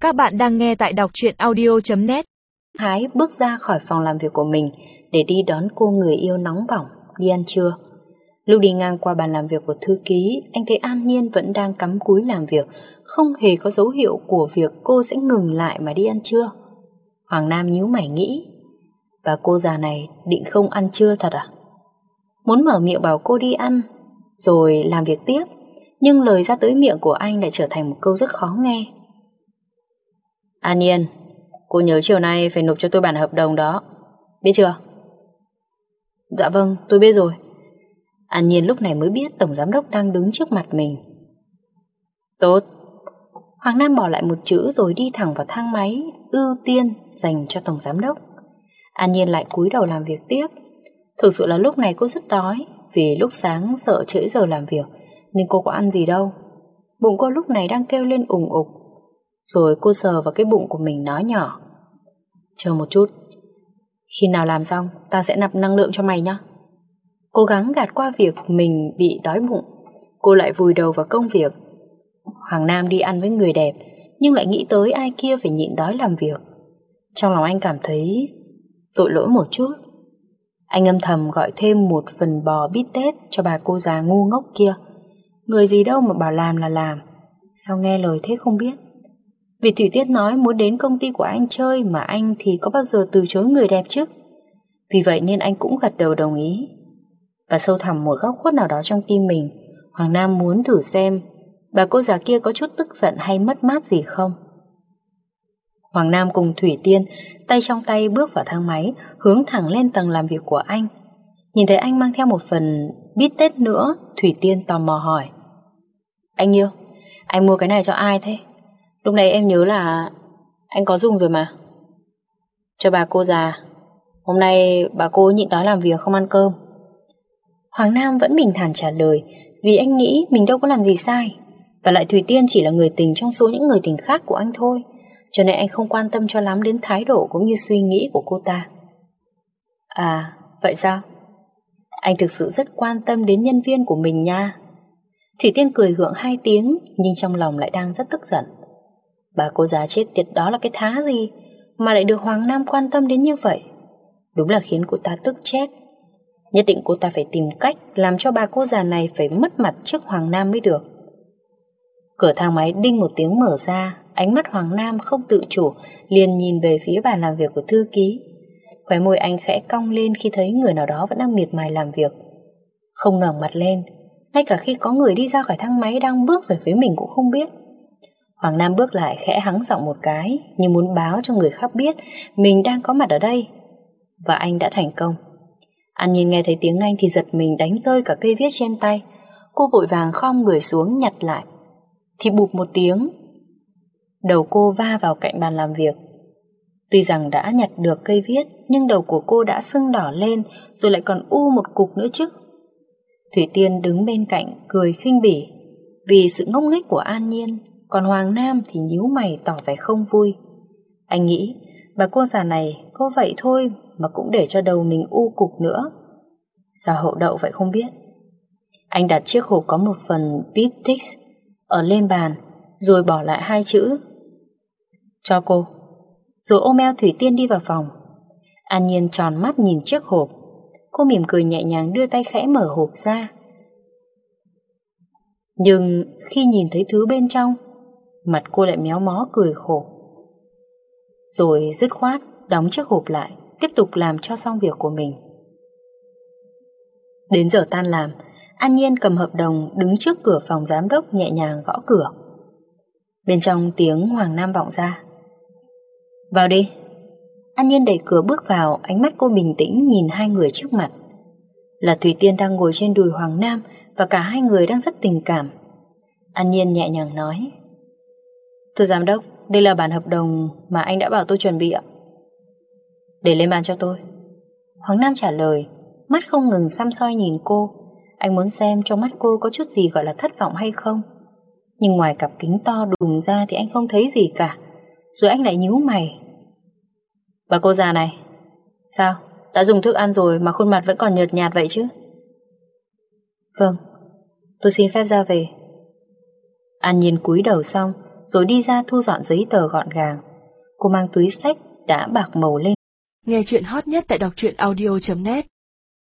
Các bạn đang nghe tại đọc truyện audio.net. Thái bước ra khỏi phòng làm việc của mình để đi đón cô người yêu nóng bỏng đi ăn trưa. Lúc đi ngang qua bàn làm việc của thư ký, anh thấy An Nhiên vẫn đang cắm cúi làm việc, không hề có dấu hiệu của việc cô sẽ ngừng lại mà đi ăn trưa. Hoàng Nam nhíu mày nghĩ, và cô già này định không ăn trưa thật à? Muốn mở miệng bảo cô đi ăn rồi làm việc tiếp, nhưng lời ra tới miệng của anh lại trở thành một câu rất khó nghe. An Nhiên, cô nhớ chiều nay phải nộp cho tôi bản hợp đồng đó, biết chưa? Dạ vâng, tôi biết rồi. An Nhiên lúc này mới biết tổng giám đốc đang đứng trước mặt mình. Tốt. Hoàng Nam bỏ lại một chữ rồi đi thẳng vào thang máy ưu tiên dành cho tổng giám đốc. An Nhiên lại cúi đầu làm việc tiếp. Thực sự là lúc này cô rất đói, vì lúc sáng sợ trễ giờ làm việc nên cô có ăn gì đâu. Bụng cô lúc này đang kêu lên ủng ục. Rồi cô sờ vào cái bụng của mình nói nhỏ, chờ một chút, khi nào làm xong ta sẽ nạp năng lượng cho mày nhá. Cố gắng gạt qua việc mình bị đói bụng, cô lại vùi đầu vào công việc. Hoàng Nam đi ăn với người đẹp, nhưng lại nghĩ tới ai kia phải nhịn đói làm việc. Trong lòng anh cảm thấy tội lỗi một chút. Anh âm thầm gọi thêm một phần bò bít tết cho bà cô già ngu ngốc kia. Người gì đâu mà bảo làm là làm, sao nghe lời thế không biết. Vì Thủy Tiên nói muốn đến công ty của anh chơi, mà anh thì có bao giờ từ chối người đẹp chứ. Vì vậy nên anh cũng gật đầu đồng ý. Và sâu thẳm một góc khuất nào đó trong tim mình, Hoàng Nam muốn thử xem bà cô già kia có chút tức giận hay mất mát gì không. Hoàng Nam cùng Thủy Tiên tay trong tay bước vào thang máy, hướng thẳng lên tầng làm việc của anh. Nhìn thấy anh mang theo một phần bít tết nữa, Thủy Tiên tò mò hỏi, anh yêu, anh mua cái này cho ai thế? Lúc này em nhớ là anh có dùng rồi mà. Cho bà cô già, hôm nay bà cô nhịn đói làm việc không ăn cơm. Hoàng Nam vẫn bình thản trả lời, vì anh nghĩ mình đâu có làm gì sai. Và lại Thủy Tiên chỉ là người tình trong số những người tình khác của anh thôi, cho nên anh không quan tâm cho lắm đến thái độ cũng như suy nghĩ của cô ta. À, vậy sao? Anh thực sự rất quan tâm đến nhân viên của mình nha. Thủy Tiên cười gượng 2 tiếng, nhưng trong lòng lại đang rất tức giận. Bà cô già chết tiệt đó là cái thá gì mà lại được Hoàng Nam quan tâm đến như vậy? Đúng là khiến cô ta tức chết. Nhất định cô ta phải tìm cách làm cho bà cô già này phải mất mặt trước Hoàng Nam mới được. Cửa thang máy đinh một tiếng mở ra, ánh mắt Hoàng Nam không tự chủ liền nhìn về phía bàn làm việc của thư ký. Khóe môi anh khẽ cong lên khi thấy người nào đó vẫn đang miệt mài làm việc. Không ngẩng mặt lên, ngay cả khi có người đi ra khỏi thang máy đang bước về phía mình cũng không biết. Hoàng Nam bước lại khẽ hắng giọng một cái, như muốn báo cho người khác biết mình đang có mặt ở đây. Và anh đã thành công. An Nhiên nghe thấy tiếng Anh thì giật mình đánh rơi cả cây viết trên tay. Cô vội vàng khom người xuống nhặt lại. Thì bụp một tiếng, đầu cô va vào cạnh bàn làm việc. Tuy rằng đã nhặt được cây viết, nhưng đầu của cô đã sưng đỏ lên, rồi lại còn u một cục nữa chứ. Thủy Tiên đứng bên cạnh cười khinh bỉ vì sự ngốc nghếch của An Nhiên, còn Hoàng Nam thì nhíu mày tỏ vẻ không vui. Anh nghĩ bà cô già này có vậy thôi mà cũng để cho đầu mình u cục nữa. Sao hậu đậu vậy không biết. Anh đặt chiếc hộp có một phần Peptix ở lên bàn, rồi bỏ lại 2 chữ cho cô, rồi ôm eo Thủy Tiên đi vào phòng. An Nhiên tròn mắt nhìn chiếc hộp. Cô mỉm cười nhẹ nhàng đưa tay khẽ mở hộp ra. Nhưng khi nhìn thấy thứ bên trong, mặt cô lại méo mó cười khổ. Rồi dứt khoát đóng chiếc hộp lại, tiếp tục làm cho xong việc của mình. Đến giờ tan làm, An Nhiên cầm hợp đồng đứng trước cửa phòng giám đốc nhẹ nhàng gõ cửa. Bên trong tiếng Hoàng Nam vọng ra, vào đi. An Nhiên đẩy cửa bước vào, ánh mắt cô bình tĩnh nhìn 2 người trước mặt. Là Thủy Tiên đang ngồi trên đùi Hoàng Nam, và cả 2 người đang rất tình cảm. An Nhiên nhẹ nhàng nói, thưa giám đốc, đây là bản hợp đồng mà anh đã bảo tôi chuẩn bị ạ. Để lên bàn cho tôi. Hoàng Nam trả lời, mắt không ngừng săm soi nhìn cô. Anh muốn xem trong mắt cô có chút gì gọi là thất vọng hay không. Nhưng ngoài cặp kính to đùng ra thì anh không thấy gì cả. Rồi anh lại nhíu mày. Bà cô già này, sao? Đã dùng thức ăn rồi mà khuôn mặt vẫn còn nhợt nhạt vậy chứ? Vâng, tôi xin phép ra về. An Nhiên cúi đầu xong, rồi đi ra thu dọn giấy tờ gọn gàng. Cô mang túi xách đã bạc màu lên. Nghe chuyện hot nhất tại đọc truyện audio.net